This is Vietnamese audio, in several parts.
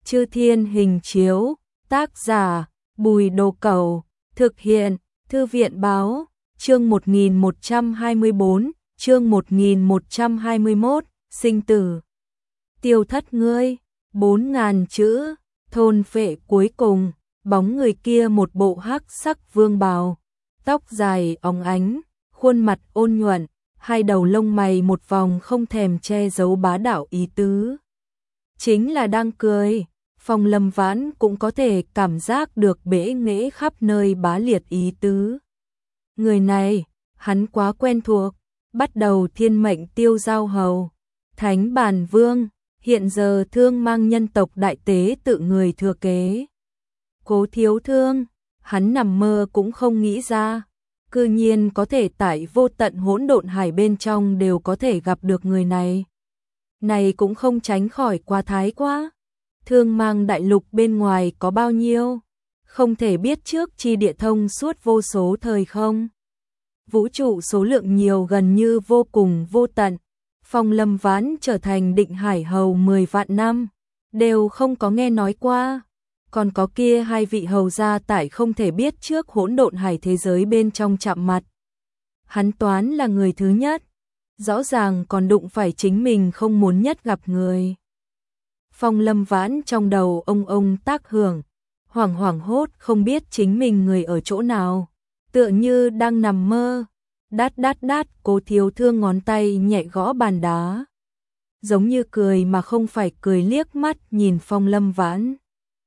Chư Thiên Hình Chiếu, tác giả Bùi Đồ Cẩu, thực hiện Thư viện Báo, chương 1124, chương 1121, sinh tử. Tiêu thất ngươi, 4.000 chữ, thôn phệ cuối cùng, bóng người kia một bộ hắc sắc vương bào, tóc dài óng ánh, khuôn mặt ôn nhuận, hai đầu lông mày một vòng không thèm che giấu bá đạo ý tứ. Chính là đang cười, Phong Lâm Vãn cũng có thể cảm giác được bẽ nghễ khắp nơi bá liệt ý tứ. Người này, hắn quá quen thuộc, bắt đầu thiên mệnh Tiêu Giao Hầu, Thánh Bản Vương, hiện giờ Thương Mang nhân tộc đại tế tự người thừa kế. Cố Thiếu Thương, hắn nằm mơ cũng không nghĩ ra, cư nhiên có thể tại vô tận hỗn độn hải bên trong đều có thể gặp được người này. Này cũng không tránh khỏi quá thái quá. Thương Mang đại lục bên ngoài có bao nhiêu, không thể biết trước chi địa thông suốt vô số thời không. Vũ trụ số lượng nhiều gần như vô cùng vô tận. Phong Lâm Vãn trở thành Định Hải Hầu 10 vạn năm, đều không có nghe nói qua. Còn có kia hai vị hầu gia tại không thể biết trước hỗn độn hải thế giới bên trong chạm mặt. Hắn toán là người thứ nhất, rõ ràng còn đụng phải chính mình không muốn nhất gặp người. Phong Lâm Vãn trong đầu ông tác hưởng, hoảng hốt không biết chính mình người ở chỗ nào, tựa như đang nằm mơ. Đát, Cố Thiếu Thương ngón tay nhẹ gõ bàn đá, giống như cười mà không phải cười, liếc mắt nhìn Phong Lâm Vãn.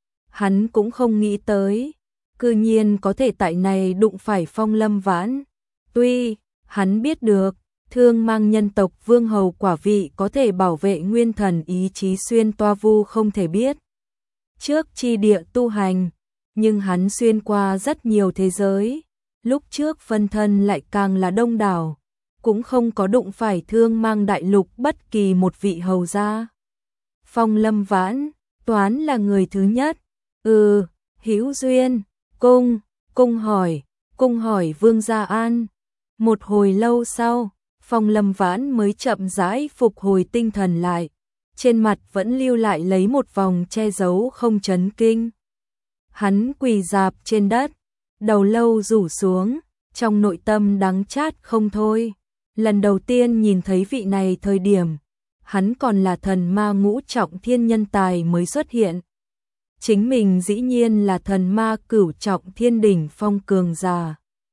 Hắn cũng không nghĩ tới, cư nhiên có thể tại này đụng phải Phong Lâm Vãn. Tuy hắn biết được Thương Mang nhân tộc vương hầu quả vị có thể bảo vệ nguyên thần ý chí xuyên toa vu không thể biết trước chi địa tu hành, nhưng hắn xuyên qua rất nhiều thế giới, lúc trước phân thân lại càng là đông đảo, cũng không có đụng phải Thương Mang đại lục bất kỳ một vị hầu gia. Phong Lâm Vãn toán là người thứ nhất. Hữu duyên. Cung hỏi Vương Gia An. Một hồi lâu sau, Phong Lâm Vãn mới chậm rãi phục hồi tinh thần lại, trên mặt vẫn lưu lại lấy một vòng che giấu không chấn kinh. Hắn quỳ rạp trên đất, đầu lâu rủ xuống, trong nội tâm đắng chát không thôi. Lần đầu tiên nhìn thấy vị này thời điểm, hắn còn là thần ma ngũ trọng thiên nhân tài mới xuất hiện. Chính mình dĩ nhiên là thần ma cửu trọng thiên đỉnh phong cường giả.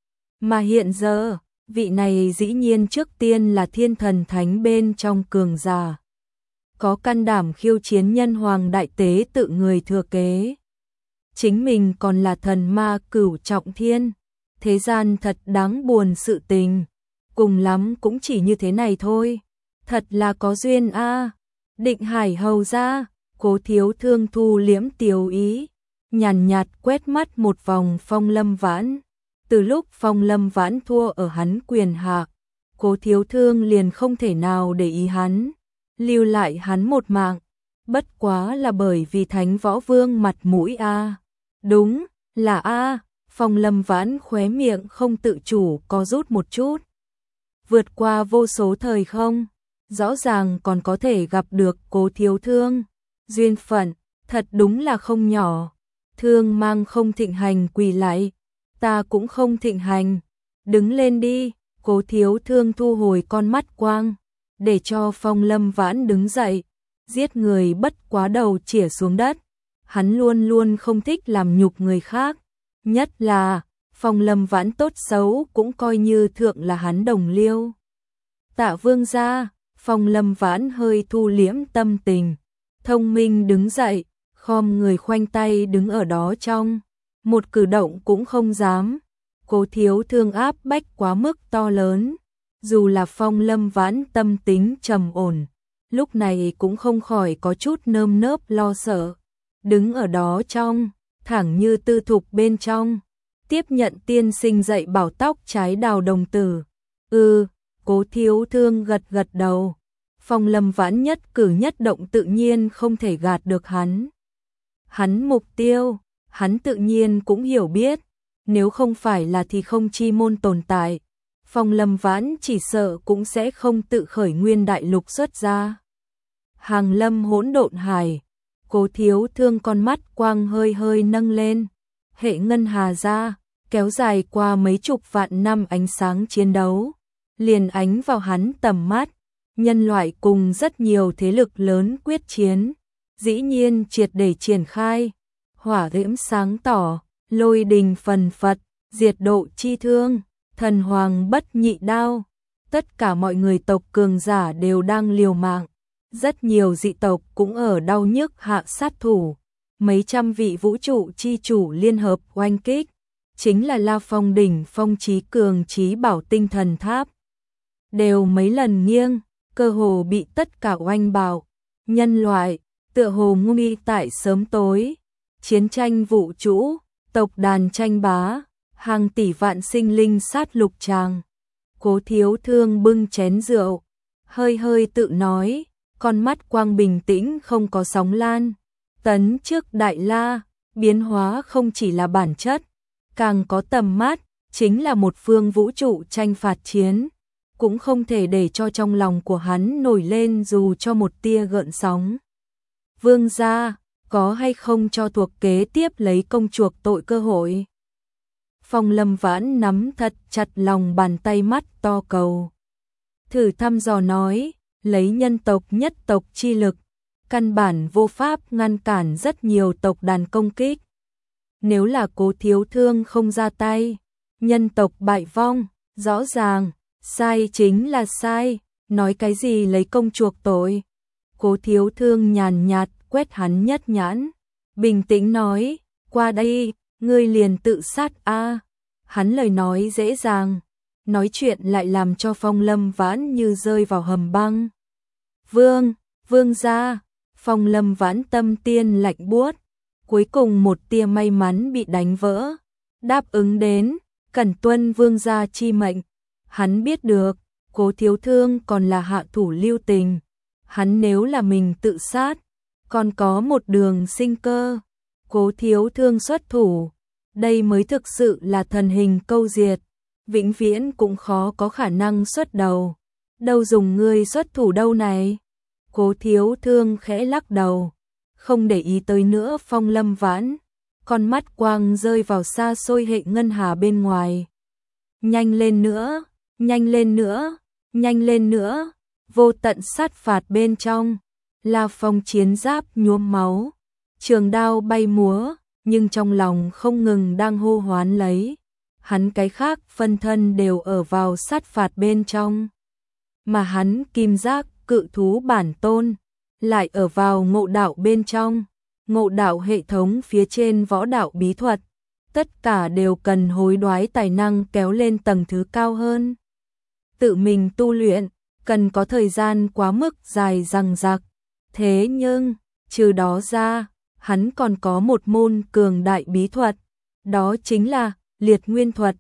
Mà hiện giờ, vị này dĩ nhiên trước tiên là thiên thần thánh bên trong cường giả. Có can đảm khiêu chiến nhân hoàng đại tế tự người thừa kế. Chính mình còn là thần ma cửu trọng thiên. Thế gian thật đáng buồn sự tình. Cùng lắm cũng chỉ như thế này thôi. Thật là có duyên a. Định Hải hầu gia. Cố Thiếu Thương thu liễm tiêu ý, nhàn nhạt quét mắt một vòng Phong Lâm Vãn. Từ lúc Phong Lâm Vãn thua ở hắn quyền hạ, Cố Thiếu Thương liền không thể nào để ý hắn, lưu lại hắn một mạng, bất quá là bởi vì Thánh Võ Vương mặt mũi a. Đúng là a. Phong Lâm Vãn khóe miệng không tự chủ co rút một chút. Vượt qua vô số thời không, rõ ràng còn có thể gặp được Cố Thiếu Thương. Duyên phận, thật đúng là không nhỏ. Thương Mang không thịnh hành quỳ lại, ta cũng không thịnh hành. Đứng lên đi. Cố Thiếu Thương thu hồi con mắt quang, để cho Phong Lâm Vãn đứng dậy. Giết người bất quá đầu chĩa xuống đất. Hắn luôn luôn không thích làm nhục người khác. Nhất là, Phong Lâm Vãn tốt xấu cũng coi như thượng là hắn đồng liêu. Tạ Vương gia. Phong Lâm Vãn hơi thu liễm tâm tình, thông minh đứng dậy, khom người khoanh tay đứng ở đó trong, một cử động cũng không dám. Cố Thiếu Thương áp bách quá mức to lớn, dù là Phong Lâm Vãn tâm tính trầm ổn, lúc này cũng không khỏi có chút nơm nớp lo sợ. Đứng ở đó trong, thẳng như tư thục bên trong, tiếp nhận tiên sinh dạy bảo tóc trái đào đồng tử. Cố Thiếu Thương gật đầu. Phong Lâm Vãn nhất cử nhất động tự nhiên không thể gạt được hắn. Hắn mục tiêu, hắn tự nhiên cũng hiểu biết, nếu không phải là thì không chi môn tồn tại, Phong Lâm Vãn chỉ sợ cũng sẽ không tự khởi nguyên đại lục xuất ra. Hàng lâm hỗn độn hải, Cố Thiếu Thương con mắt quang hơi hơi nâng lên, hệ ngân hà ra, kéo dài qua mấy chục vạn năm ánh sáng chiến đấu, liền ánh vào hắn tầm mắt, nhân loại cùng rất nhiều thế lực lớn quyết chiến, dĩ nhiên triệt để triển khai, hỏa diễm sáng tỏ, lôi đình phần phật, diệt độ chi thương, thần hoàng bất nhị đao, tất cả mọi người tộc cường giả đều đang liều mạng, rất nhiều dị tộc cũng ở đau nhức hạ sát thủ, mấy trăm vị vũ trụ chi chủ liên hợp oanh kích, chính là La Phong đỉnh phong chí cường chí bảo tinh thần tháp, đều mấy lần nghiêng, cơ hồ bị tất cả oanh bạo, nhân loại tựa hồ nguy tại sớm tối, chiến tranh vũ trụ, tộc đàn tranh bá, hàng tỷ vạn sinh linh sát lục tràng. Cố Thiếu Thương bưng chén rượu, hơi hơi tự nói, con mắt quang bình tĩnh không có sóng lan, tấn trước đại la, biến hóa không chỉ là bản chất, càng có tầm mắt, chính là một phương vũ trụ tranh phạt chiến, cũng không thể để cho trong lòng của hắn nổi lên dù cho một tia gợn sóng. Vương gia, có hay không cho thuộc kế tiếp lấy công chuộc tội cơ hội? Phong Lâm Vãn nắm thật chặt lòng bàn tay mắt to cầu. Thử thăm dò nói, lấy nhân tộc nhất tộc chi lực, căn bản vô pháp ngăn cản rất nhiều tộc đàn công kích. Nếu là Cố Thiếu Thương không ra tay, nhân tộc bại vong, rõ ràng, sai chính là sai, nói cái gì lấy công chuộc tội. Cố Thiếu Thương nhàn nhạt quét hắn nhất nhãn, bình tĩnh nói, qua đây, ngươi liền tự sát a. Hắn lời nói dễ dàng, nói chuyện lại làm cho Phong Lâm Vãn như rơi vào hầm băng. Vương gia, Phong Lâm Vãn tâm tiên lạnh buốt, cuối cùng một tia may mắn bị đánh vỡ, đáp ứng đến, cẩn tuân vương gia chi mệnh. Hắn biết được, Cố Thiếu Thương còn là hạ thủ lưu tình, hắn nếu là mình tự sát, còn có một đường sinh cơ. Cố Thiếu Thương xuất thủ, đây mới thực sự là thần hình câu diệt, vĩnh viễn cũng khó có khả năng xuất đầu. Đâu dùng ngươi xuất thủ đâu này? Cố Thiếu Thương khẽ lắc đầu, không để ý tới nữa Phong Lâm Vãn, con mắt quang rơi vào xa xôi hệ ngân hà bên ngoài. Nhanh lên nữa, nhanh lên nữa, nhanh lên nữa, vô tận sát phạt bên trong, La Phong chiến giáp nhuốm máu, trường đao bay múa, nhưng trong lòng không ngừng đang hô hoán lấy. Hắn cái khác phân thân đều ở vào sát phạt bên trong, mà hắn kim giác cự thú bản tôn lại ở vào ngộ đạo bên trong, ngộ đạo hệ thống phía trên võ đạo bí thuật, tất cả đều cần hối đoái tài năng kéo lên tầng thứ cao hơn. Tự mình tu luyện, cần có thời gian quá mức dài dằng dặc, thế nhưng, trừ đó ra, hắn còn có một môn cường đại bí thuật, đó chính là liệt nguyên thuật.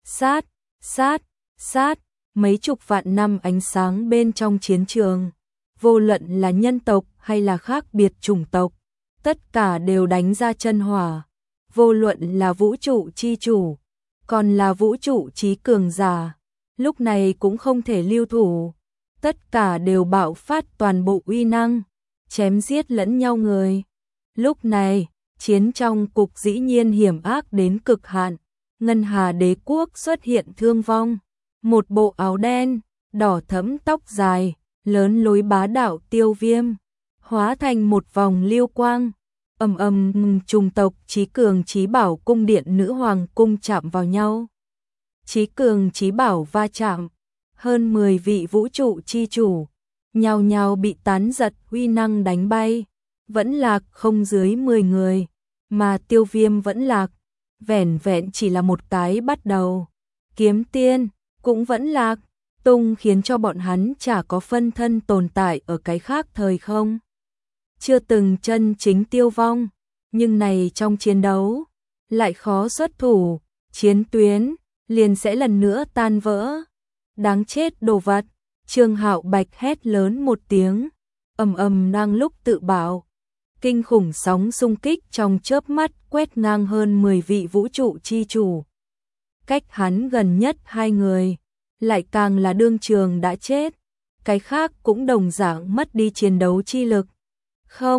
Sát, mấy chục vạn năm ánh sáng bên trong chiến trường, vô luận là nhân tộc hay là khác biệt chủng tộc, tất cả đều đánh ra chân hỏa, vô luận là vũ trụ chi chủ, còn là vũ trụ chí cường giả, lúc này cũng không thể lưu thủ, tất cả đều bạo phát toàn bộ uy năng, chém giết lẫn nhau người. Lúc này, chiến trong cục dĩ nhiên hiểm ác đến cực hạn, Ngân Hà Đế quốc xuất hiện thương vong, một bộ áo đen, đỏ thẫm tóc dài, lớn lối bá đạo Tiêu Viêm, hóa thành một vòng lưu quang, trùng tộc Chí Cường Chí Bảo cung điện nữ hoàng cung chạm vào nhau. Chí Cường Chí Bảo va chạm, hơn 10 vị vũ trụ chi chủ, nhao nhao bị tán giật uy năng đánh bay, vẫn lạc không dưới 10 người, mà Tiêu Viêm vẫn lạc, vẻn vẹn chỉ là một cái bắt đầu. Kiếm Tiên cũng vẫn lạc, tung khiến cho bọn hắn chả có phân thân tồn tại ở cái khác thời không. Chưa từng chân chính tiêu vong, nhưng này trong chiến đấu, lại khó xuất thủ, chiến tuyến, liền sẽ lần nữa tan vỡ. Đáng chết đồ vật, Trương Hạo Bạch hét lớn một tiếng, đang lúc tự bảo. Kinh khủng sóng xung kích trong chớp mắt quét ngang hơn 10 vị vũ trụ chi chủ. Cách hắn gần nhất 2 người, lại càng là đương trường đã chết, cái khác cũng đồng dạng mất đi chiến đấu chi lực. Không,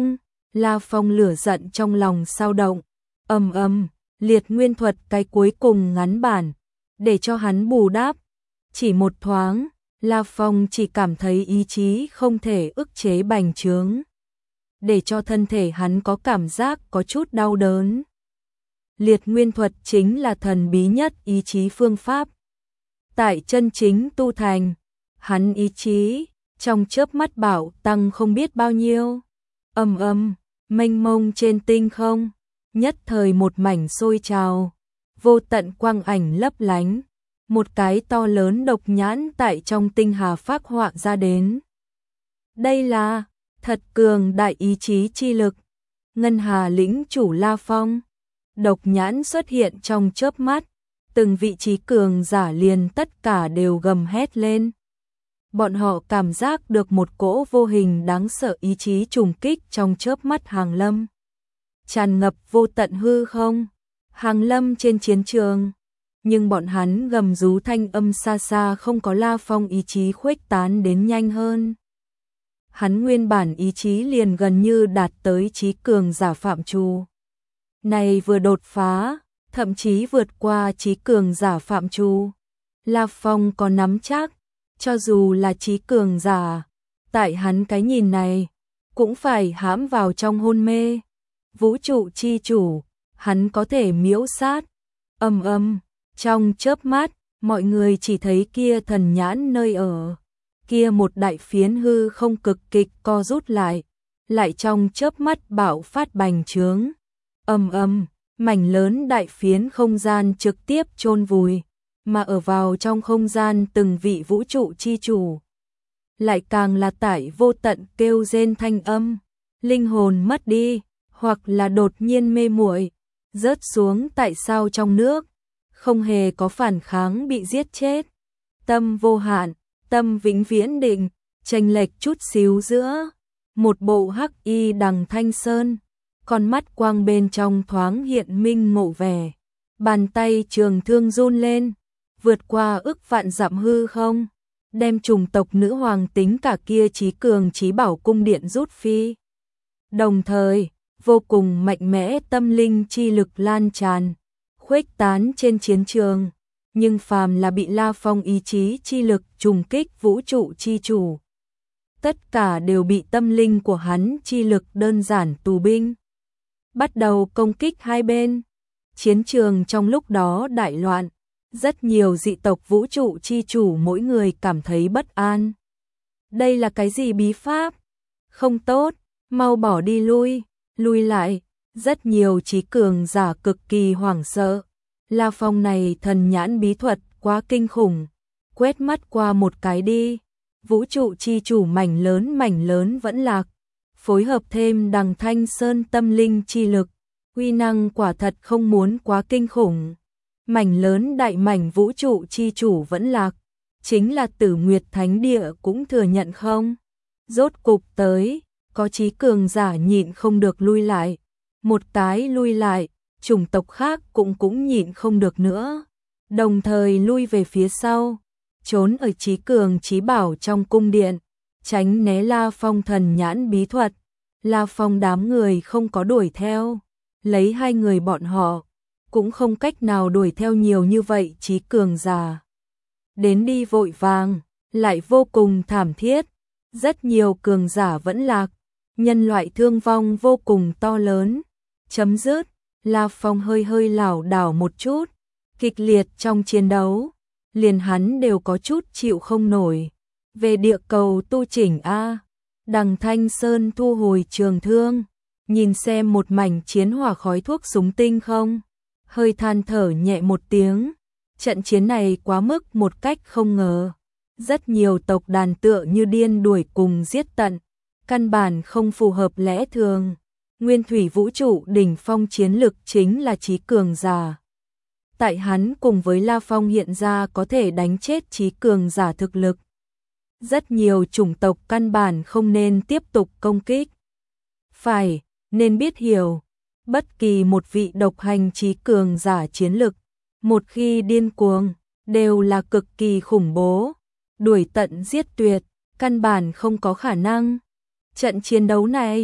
La Phong lửa giận trong lòng xao động. Liệt nguyên thuật cái cuối cùng ngắn bản, để cho hắn bù đắp. Chỉ một thoáng, La Phong chỉ cảm thấy ý chí không thể ức chế bành trướng, để cho thân thể hắn có cảm giác có chút đau đớn. Liệt nguyên thuật chính là thần bí nhất ý chí phương pháp. Tại chân chính tu thành, hắn ý chí trong chớp mắt bảo tăng không biết bao nhiêu. Mênh mông trên tinh không, nhất thời một mảnh sôi trào, vô tận quang ảnh lấp lánh, một cái to lớn độc nhãn tại trong tinh hà phác họa ra đến. Đây là thật cường đại ý chí chi lực, Ngân Hà lĩnh chủ La Phong. Độc nhãn xuất hiện trong chớp mắt, từng vị trí cường giả liền tất cả đều gầm hét lên. Bọn họ cảm giác được một cỗ vô hình đáng sợ ý chí trùng kích trong chớp mắt hàng lâm, tràn ngập vô tận hư không, hàng lâm trên chiến trường. Nhưng bọn hắn gầm rú thanh âm xa xa không có La Phong ý chí khuếch tán đến nhanh hơn. Hắn nguyên bản ý chí liền gần như đạt tới trí cường giả phạm trù. Này vừa đột phá, thậm chí vượt qua trí cường giả phạm trù. La Phong có nắm chắc, cho dù là trí cường giả, tại hắn cái nhìn này, cũng phải hãm vào trong hôn mê. Vũ trụ chi chủ, hắn có thể miễu sát. Trong chớp mắt, mọi người chỉ thấy kia thần nhãn nơi ở. Kia một đại phiến hư không cực kịch co rút lại trong chớp mắt bạo phát bành trướng. Mảnh lớn đại phiến không gian trực tiếp chôn vùi, mà ở vào trong không gian từng vị vũ trụ chi chủ. Lại càng là tải vô tận kêu rên thanh âm, linh hồn mất đi, hoặc là đột nhiên mê muội, rớt xuống tại sao trong nước, không hề có phản kháng bị giết chết. Tâm vô hạn, tâm vĩnh viễn định, chênh lệch chút xíu giữa. Một bộ hắc y đằng thanh sơn, con mắt quang bên trong thoáng hiện minh ngộ vẻ. Bàn tay trường thương run lên, vượt qua ức vạn dặm hư không, đem chủng tộc nữ hoàng tính cả kia trí cường trí bảo cung điện rút phi. Đồng thời, vô cùng mạnh mẽ tâm linh chi lực lan tràn, khuếch tán trên chiến trường. Nhưng phàm là bị La Phong ý chí chi lực trùng kích vũ trụ chi chủ, tất cả đều bị tâm linh của hắn chi lực đơn giản tù binh. Bắt đầu công kích hai bên. Chiến trường trong lúc đó đại loạn, rất nhiều dị tộc vũ trụ chi chủ mỗi người cảm thấy bất an. Đây là cái gì bí pháp? Không tốt, mau bỏ đi lui lại. Rất nhiều trí cường giả cực kỳ hoảng sợ. La Phong này thần nhãn bí thuật quá kinh khủng, quét mắt qua một cái đi, vũ trụ chi chủ mảnh lớn vẫn lạc, phối hợp thêm đằng thanh sơn tâm linh chi lực, uy năng quả thật không muốn quá kinh khủng. Mảnh lớn đại mảnh vũ trụ chi chủ vẫn lạc, chính là Tử Nguyệt Thánh Địa cũng thừa nhận không? Rốt cục tới, có trí cường giả nhịn không được lui lại, một cái lui lại. Chủng tộc khác cũng nhịn không được nữa, đồng thời lui về phía sau, trốn ở trí cường trí bảo trong cung điện, tránh né La Phong thần nhãn bí thuật. La Phong đám người không có đuổi theo, lấy hai người bọn họ, cũng không cách nào đuổi theo nhiều như vậy trí cường giả. Đến đi vội vàng, lại vô cùng thảm thiết, rất nhiều cường giả vẫn lạc, nhân loại thương vong vô cùng to lớn. Chấm dứt. La Phong hơi lảo đảo một chút, kịch liệt trong chiến đấu, liền hắn đều có chút chịu không nổi. Về địa cầu tu chỉnh a. Đằng Thanh Sơn thu hồi trường thương, nhìn xem một mảnh chiến hỏa khói thuốc súng tinh không, hơi than thở nhẹ một tiếng. Trận chiến này quá mức một cách không ngờ, rất nhiều tộc đàn tựa như điên đuổi cùng giết tận, căn bản không phù hợp lẽ thường. Nguyên thủy vũ trụ đỉnh phong chiến lực chính là trí cường giả. Tại hắn cùng với La Phong hiện ra có thể đánh chết trí cường giả thực lực. Rất nhiều chủng tộc căn bản không nên tiếp tục công kích. Phải, nên biết hiểu, bất kỳ một vị độc hành trí cường giả chiến lực, một khi điên cuồng, đều là cực kỳ khủng bố. Đuổi tận giết tuyệt, căn bản không có khả năng. Trận chiến đấu này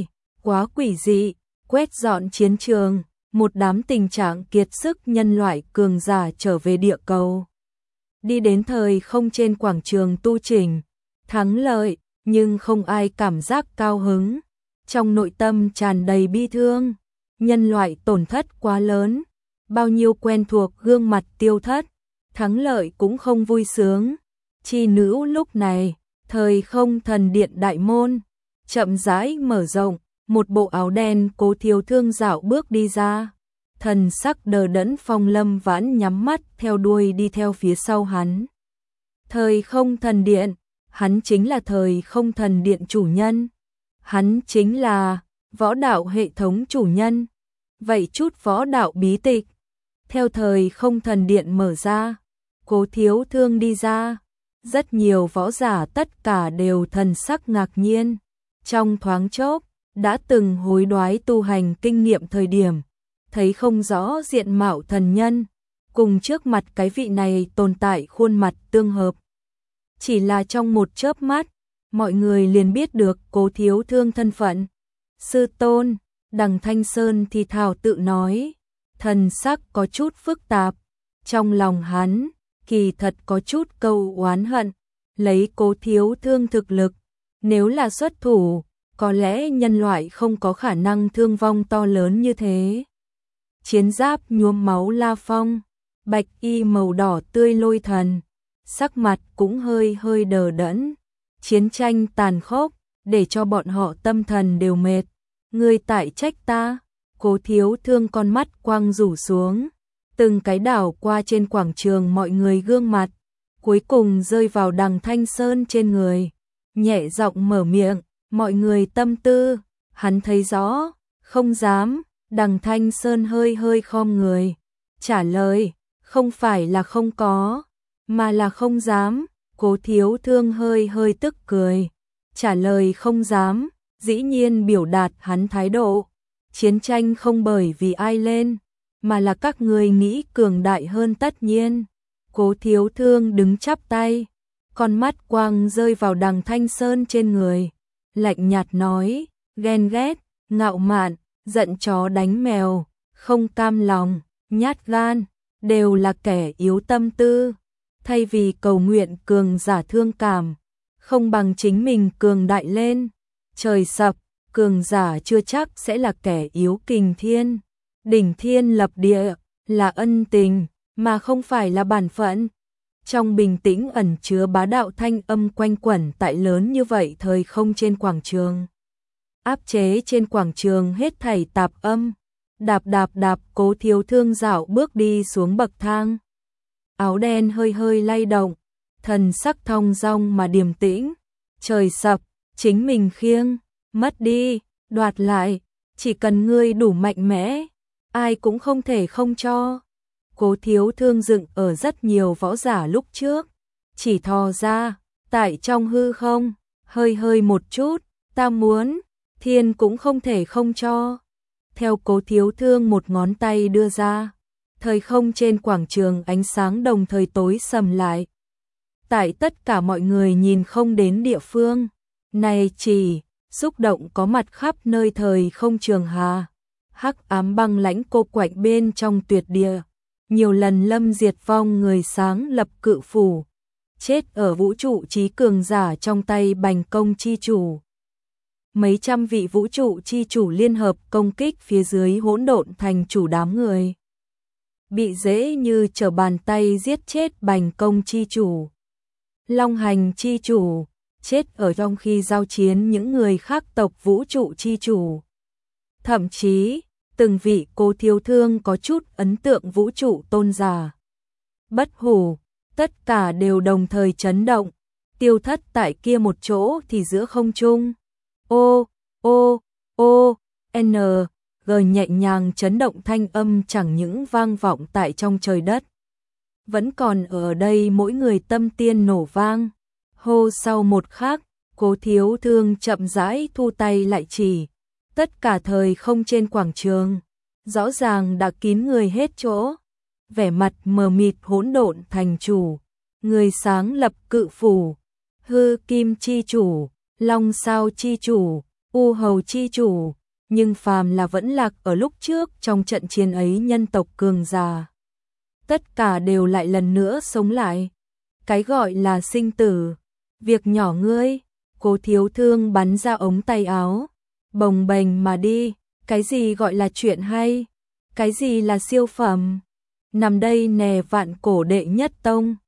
quá quỷ dị, quét dọn chiến trường, một đám tình trạng kiệt sức nhân loại cường giả trở về địa cầu. Đi đến thời không trên quảng trường tu chỉnh, thắng lợi, nhưng không ai cảm giác cao hứng. Trong nội tâm tràn đầy bi thương, nhân loại tổn thất quá lớn, bao nhiêu quen thuộc gương mặt tiêu thất, thắng lợi cũng không vui sướng. Chi nữ lúc này, thời không thần điện đại môn, chậm rãi mở rộng, một bộ áo đen Cố Thiếu Thương dạo bước đi ra. Thần sắc đờ đẫn Phong Lâm Vãn nhắm mắt theo đuôi đi theo phía sau hắn. Thời không thần điện, hắn chính là thời không thần điện chủ nhân. Hắn chính là võ đạo hệ thống chủ nhân. Vậy chút võ đạo bí tịch, theo thời không thần điện mở ra, Cố Thiếu Thương đi ra. Rất nhiều võ giả tất cả đều thần sắc ngạc nhiên. Trong thoáng chốc, đã từng hối đoái tu hành kinh nghiệm thời điểm, thấy không rõ diện mạo thần nhân, cùng trước mặt cái vị này tồn tại khuôn mặt tương hợp. Chỉ là trong một chớp mắt, mọi người liền biết được Cố Thiếu Thương thân phận. Sư tôn, Đằng Thanh Sơn thì thào tự nói, thần sắc có chút phức tạp. Trong lòng hắn, kỳ thật có chút câu oán hận, lấy Cố Thiếu Thương thực lực, nếu là xuất thủ, có lẽ nhân loại không có khả năng thương vong to lớn như thế. Chiến giáp nhuốm máu La Phong, bạch y màu đỏ tươi Lôi Thần, sắc mặt cũng hơi hơi đờ đẫn. Chiến tranh tàn khốc, để cho bọn họ tâm thần đều mệt. Ngươi tại trách ta? Cố Thiếu Thương con mắt quang rủ xuống, từng cái đảo qua trên quảng trường mọi người gương mặt, cuối cùng rơi vào Đằng Thanh Sơn trên người. Nhẹ giọng mở miệng, mọi người tâm tư, hắn thấy rõ, không dám. Đằng Thanh Sơn hơi hơi khom người, trả lời, không phải là không có, mà là không dám. Cố Thiếu Thương hơi hơi tức cười, trả lời không dám, dĩ nhiên biểu đạt hắn thái độ. Chiến tranh không bởi vì ai lên, mà là các người nghĩ cường đại hơn tất nhiên. Cố Thiếu Thương đứng chắp tay, con mắt quang rơi vào Đằng Thanh Sơn trên người, lạnh nhạt nói, ghen ghét, ngạo mạn, giận chó đánh mèo, không cam lòng, nhát gan, đều là kẻ yếu tâm tư. Thay vì cầu nguyện cường giả thương cảm, không bằng chính mình cường đại lên. Trời sập, cường giả chưa chắc sẽ là kẻ yếu kình thiên. Đỉnh thiên lập địa là ân tình, mà không phải là bản phận. Trong bình tĩnh ẩn chứa bá đạo thanh âm quanh quẩn tại lớn như vậy thời không trên quảng trường. Áp chế trên quảng trường hết thảy tạp âm. Đạp đạp đạp, Cố Thiếu Thương dạo bước đi xuống bậc thang. Áo đen hơi hơi lay động, thần sắc thong dong mà điềm tĩnh. Trời sập, chính mình khiêng, mất đi, đoạt lại, chỉ cần ngươi đủ mạnh mẽ, ai cũng không thể không cho. Cố Thiếu Thương dựng ở rất nhiều võ giả lúc trước, chỉ thò ra, tại trong hư không, hơi hơi một chút, ta muốn, thiên cũng không thể không cho. Theo Cố Thiếu Thương một ngón tay đưa ra, thời không trên quảng trường ánh sáng đồng thời tối sầm lại. Tại tất cả mọi người nhìn không đến địa phương, này chỉ, xúc động có mặt khắp nơi thời không trường hà. Hắc ám băng lãnh cô quạnh bên trong tuyệt địa, nhiều lần lâm diệt vong người sáng lập cự phủ, chết ở vũ trụ trí cường giả trong tay Bành Công chi chủ. Mấy trăm vị vũ trụ chi chủ liên hợp công kích phía dưới hỗn độn thành chủ đám người. Bị dễ như trở bàn tay giết chết Bành Công chi chủ. Long Hành chi chủ, chết ở trong khi giao chiến những người khác tộc vũ trụ chi chủ. Thậm chí, từng vị Cố Thiếu Thương có chút ấn tượng vũ trụ tôn giả. Bất hủ, tất cả đều đồng thời chấn động, tiêu thất tại kia một chỗ thì giữa không trung. Ô, ô, ô, n, g nhẹ nhàng chấn động thanh âm chẳng những vang vọng tại trong trời đất. Vẫn còn ở đây mỗi người tâm tiên nổ vang. Hô sau một khắc, Cố Thiếu Thương chậm rãi thu tay lại chỉ. Tất cả thời không trên quảng trường, rõ ràng đã kín người hết chỗ. Vẻ mặt mờ mịt hỗn độn thành chủ, người sáng lập cự phủ, hư kim chi chủ, long sao chi chủ, u hầu chi chủ, nhưng phàm là vẫn lạc ở lúc trước trong trận chiến ấy nhân tộc cường giả. Tất cả đều lại lần nữa sống lại. Cái gọi là sinh tử, việc nhỏ ngươi, Cố Thiếu Thương bắn ra ống tay áo, bồng bềnh mà đi, cái gì gọi là chuyện hay, cái gì là siêu phẩm, nằm đây nè vạn cổ đệ nhất tông.